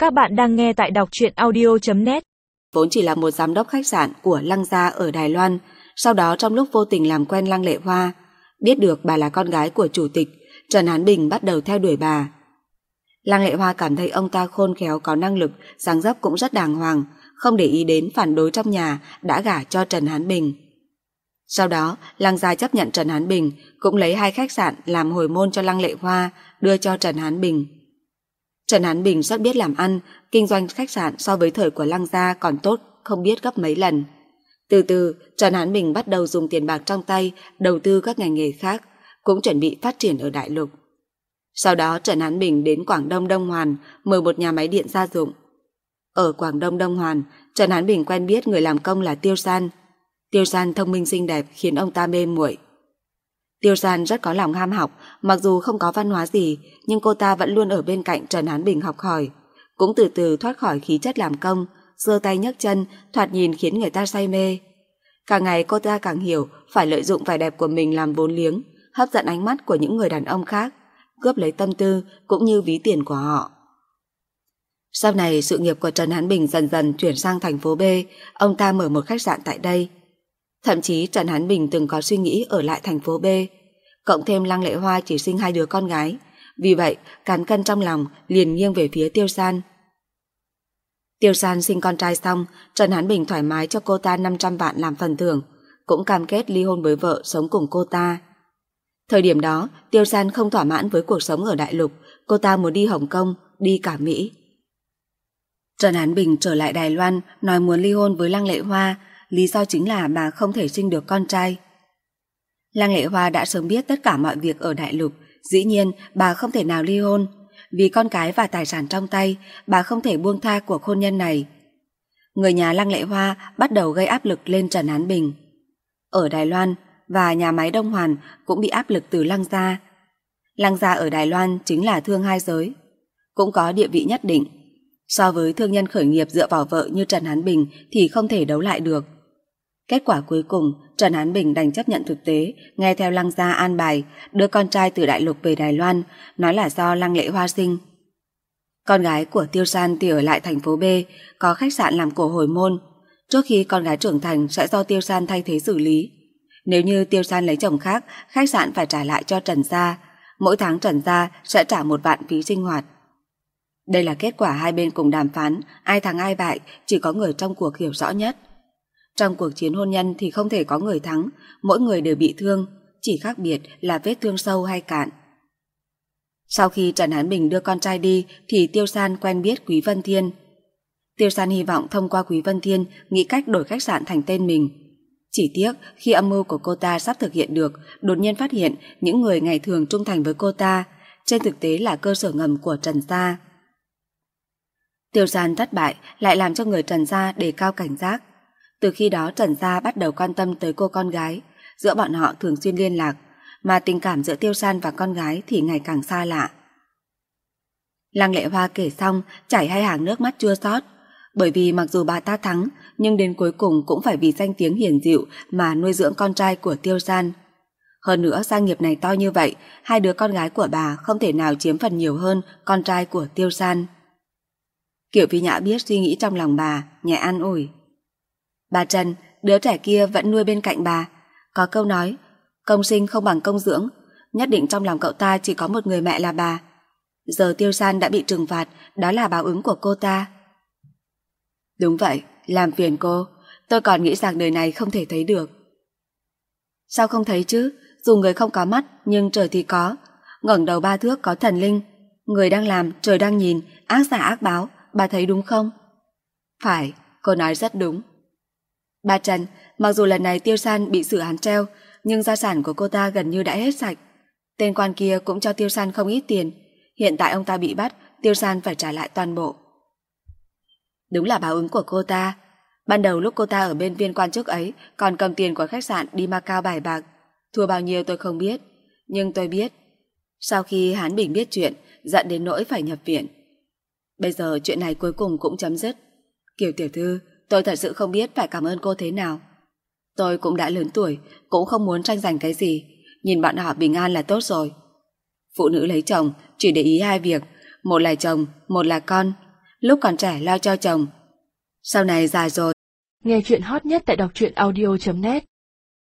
Các bạn đang nghe tại đọc truyện audio.net. Vốn chỉ là một giám đốc khách sạn của Lăng gia ở Đài Loan, sau đó trong lúc vô tình làm quen Lăng Lệ Hoa, biết được bà là con gái của chủ tịch, Trần Hán Bình bắt đầu theo đuổi bà. Lăng Lệ Hoa cảm thấy ông ta khôn khéo, có năng lực, dáng dấp cũng rất đàng hoàng, không để ý đến phản đối trong nhà, đã gả cho Trần Hán Bình. Sau đó, Lăng gia chấp nhận Trần Hán Bình, cũng lấy 2 khách sạn làm hồi môn cho Lăng Lệ Hoa, đưa cho Trần Hán Bình. Trần Hán Bình rất biết làm ăn, kinh doanh khách sạn so với thời của Lăng gia còn tốt không biết gấp mấy lần. Từ từ, Trần Hán Bình bắt đầu dùng tiền bạc trong tay đầu tư các ngành nghề khác, cũng chuẩn bị phát triển ở đại lục. Sau đó Trần Hán Bình đến Quảng Đông Đông Hoàn mở một nhà máy điện gia dụng. Ở Quảng Đông Đông Hoàn, Trần Hán Bình quen biết người làm công là Tiêu San. Tiêu San thông minh xinh đẹp khiến ông ta mê muội. Tiêu San rất có lòng ham học, mặc dù không có văn hóa gì, nhưng cô ta vẫn luôn ở bên cạnh Trần Hán Bình học hỏi, cũng từ từ thoát khỏi khí chất làm công, giơ tay nhấc chân, thoạt nhìn khiến người ta say mê. Càng ngày cô ta càng hiểu phải lợi dụng vẻ đẹp của mình làm vốn liếng, hấp dẫn ánh mắt của những người đàn ông khác, cướp lấy tâm tư cũng như ví tiền của họ. Sau này sự nghiệp của Trần Hán Bình dần dần chuyển sang thành phố B, ông ta mở một khách sạn tại đây. Thậm chí Trần Hán Bình từng có suy nghĩ ở lại thành phố B, cộng thêm Lăng Lệ Hoa chỉ sinh 2 đứa con gái, vì vậy cán cân trong lòng liền nghiêng về phía Tiêu San. Tiêu San sinh con trai xong, Trần Hán Bình thoải mái cho cô ta 500 vạn làm phần thưởng, cũng cam kết ly hôn với vợ sống cùng cô ta. Thời điểm đó, Tiêu San không thỏa mãn với cuộc sống ở đại lục, cô ta muốn đi Hồng Kông, đi cả Mỹ. Trần Hán Bình trở lại Đài Loan nói muốn ly hôn với Lăng Lệ Hoa, lý do chính là bà không thể sinh được con trai. Lăng Lệ Hoa đã sớm biết tất cả mọi việc ở đại lục, dĩ nhiên bà không thể nào ly hôn. Vì con cái và tài sản trong tay, bà không thể buông tha cuộc hôn nhân này. Người nhà Lăng Lệ Hoa bắt đầu gây áp lực lên Trần Hán Bình. Ở Đài Loan và nhà máy Đông Hoàn cũng bị áp lực từ Lăng gia. Lăng gia ở Đài Loan chính là thương hai giới, cũng có địa vị nhất định. So với thương nhân khởi nghiệp dựa vào vợ như Trần Hán Bình thì không thể đấu lại được. Kết quả cuối cùng, Trần Hán Bình đành chấp nhận thực tế, nghe theo Lăng gia an bài, đưa con trai từ đại lục về Đài Loan, nói là do Lăng Lệ Hoa sinh. Con gái của Tiêu San thì ở lại thành phố B, có khách sạn làm cổ hồi môn. Trước khi con gái trưởng thành sẽ do Tiêu San thay thế xử lý. Nếu như Tiêu San lấy chồng khác, khách sạn phải trả lại cho Trần gia. Mỗi tháng Trần gia sẽ trả 1 vạn phí sinh hoạt. Đây là kết quả hai bên cùng đàm phán, ai thắng ai bại, chỉ có người trong cuộc hiểu rõ nhất. Trong cuộc chiến hôn nhân thì không thể có người thắng, mỗi người đều bị thương, chỉ khác biệt là vết thương sâu hay cạn. Sau khi Trần Hán Bình đưa con trai đi thì Tiêu San quen biết Quý Vân Thiên. Tiêu San hy vọng thông qua Quý Vân Thiên nghĩ cách đổi khách sạn thành tên mình. Chỉ tiếc khi âm mưu của cô ta sắp thực hiện được, đột nhiên phát hiện những người ngày thường trung thành với cô ta, trên thực tế là cơ sở ngầm của Trần gia. Tiêu San thất bại lại làm cho người Trần gia đề cao cảnh giác. Từ khi đó Trần gia bắt đầu quan tâm tới cô con gái, giữa bọn họ thường xuyên liên lạc, mà tình cảm giữa Tiêu San và con gái thì ngày càng xa lạ. Lăng Lệ Hoa kể xong chảy 2 hàng nước mắt chua xót, bởi vì mặc dù bà ta thắng, nhưng đến cuối cùng cũng phải vì danh tiếng hiển dịu mà nuôi dưỡng con trai của Tiêu San. Hơn nữa gia nghiệp này to như vậy, 2 đứa con gái của bà không thể nào chiếm phần nhiều hơn con trai của Tiêu San. Kiều Phi Nhã biết suy nghĩ trong lòng bà, nhẹ an ủi. Bà Trần, đứa trẻ kia vẫn nuôi bên cạnh bà. Có câu nói, công sinh không bằng công dưỡng, nhất định trong lòng cậu ta chỉ có một người mẹ là bà. Giờ Tiêu San đã bị trừng phạt, đó là báo ứng của cô ta. Đúng vậy, làm phiền cô, tôi còn nghĩ rằng đời này không thể thấy được. Sao không thấy chứ, dù người không có mắt nhưng trời thì có, ngẩng đầu 3 thước có thần linh, người đang làm trời đang nhìn, ác giả ác báo, bà thấy đúng không? Phải, cô nói rất đúng. Bà Trần, mặc dù lần này Tiêu San bị xử án treo, nhưng gia sản của cô ta gần như đã hết sạch. Tên quan kia cũng cho Tiêu San không ít tiền, hiện tại ông ta bị bắt, Tiêu San phải trả lại toàn bộ. Đúng là báo ứng của cô ta. Ban đầu lúc cô ta ở bên viên quan chức ấy còn cầm tiền của khách sạn đi Macau bài bạc, thua bao nhiêu tôi không biết, nhưng tôi biết. Sau khi Hán Bình biết chuyện, giận đến nỗi phải nhập viện. Bây giờ chuyện này cuối cùng cũng chấm dứt. Kiều tiểu thư, tôi thật sự không biết phải cảm ơn cô thế nào. Tôi cũng đã lớn tuổi, cũng không muốn tranh giành cái gì, nhìn bọn họ bình an là tốt rồi. Phụ nữ lấy chồng chỉ để ý 2 việc, một là chồng, một là con. lúc còn trẻ lo cho chồng. Sau này già rồi. Nghe chuyện hot nhất tại đọc truyện audio.net